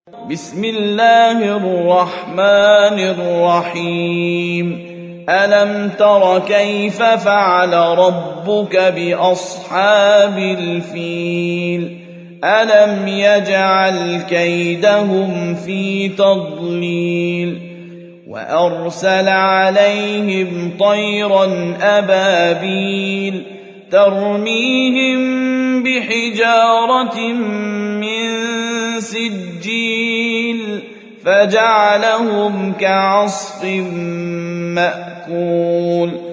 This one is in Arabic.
بسم الله الرحمن الرحيم ألم تر كيف فعل ربك بأصحاب الفيل ألم يجعل كيدهم في تضليل وأرسل عليهم طيرا أبابيل ترميهم بحجارة من سجيل فجعلهم كعصف مأكول